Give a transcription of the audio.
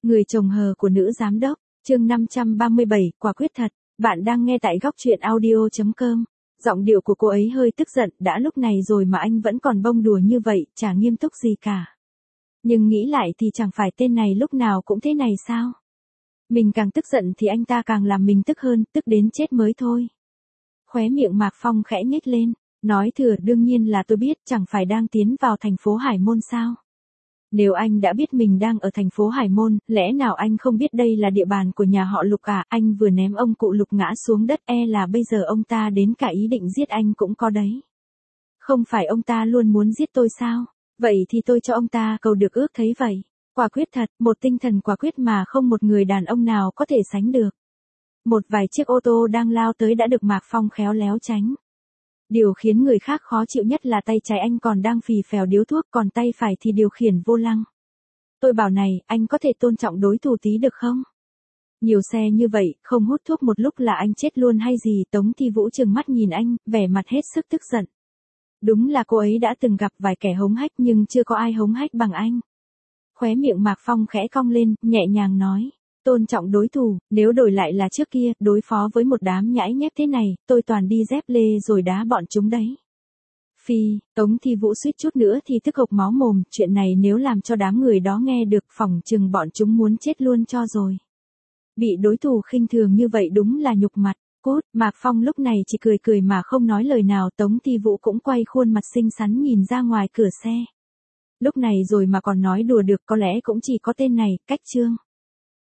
Người chồng hờ của nữ giám đốc, chương 537, quả quyết thật. Bạn đang nghe tại góc truyện audio.com. Giọng điệu của cô ấy hơi tức giận, đã lúc này rồi mà anh vẫn còn bông đùa như vậy, chả nghiêm túc gì cả. Nhưng nghĩ lại thì chẳng phải tên này lúc nào cũng thế này sao? Mình càng tức giận thì anh ta càng làm mình tức hơn, tức đến chết mới thôi. Khóe miệng Mạc Phong khẽ nhếch lên, nói thừa đương nhiên là tôi biết, chẳng phải đang tiến vào thành phố Hải Môn sao? Nếu anh đã biết mình đang ở thành phố Hải Môn, lẽ nào anh không biết đây là địa bàn của nhà họ Lục à? Anh vừa ném ông cụ Lục ngã xuống đất, là bây giờ ông ta đến cả ý định giết anh cũng có đấy. Không phải ông ta luôn muốn giết tôi sao? Vậy thì tôi cho ông ta cầu được ước thấy vậy. Quả quyết thật, một tinh thần quả quyết mà không một người đàn ông nào có thể sánh được. Một vài chiếc ô tô đang lao tới đã được Mạc Phong khéo léo tránh. Điều khiến người khác khó chịu nhất là tay trái anh còn đang phì phèo điếu thuốc, còn tay phải thì điều khiển vô lăng. Tôi bảo này, anh có thể tôn trọng đối thủ tí được không? Nhiều xe như vậy, không hút thuốc một lúc là anh chết luôn hay gì? Tống Thi Vũ trừng mắt nhìn anh, vẻ mặt hết sức tức giận. Đúng là cô ấy đã từng gặp vài kẻ hống hách nhưng chưa có ai hống hách bằng anh. Khóe miệng Mạc Phong khẽ cong lên, nhẹ nhàng nói. Tôn trọng đối thủ, nếu đổi lại là trước kia, đối phó với một đám nhãi nhép thế này, tôi toàn đi dép lê rồi đá bọn chúng đấy. Phi, Tống Thi Vũ suýt chút nữa thì tức hộc máu mồm, chuyện này nếu làm cho đám người đó nghe được, phỏng chừng bọn chúng muốn chết luôn cho rồi. Bị đối thủ khinh thường như vậy đúng là nhục mặt. Cút, Mạc Phong lúc này chỉ cười cười mà không nói lời nào. Tống Thi Vũ cũng quay khuôn mặt xinh xắn nhìn ra ngoài cửa xe. Lúc này rồi mà còn nói đùa được, có lẽ cũng chỉ có tên này, Cách Trương.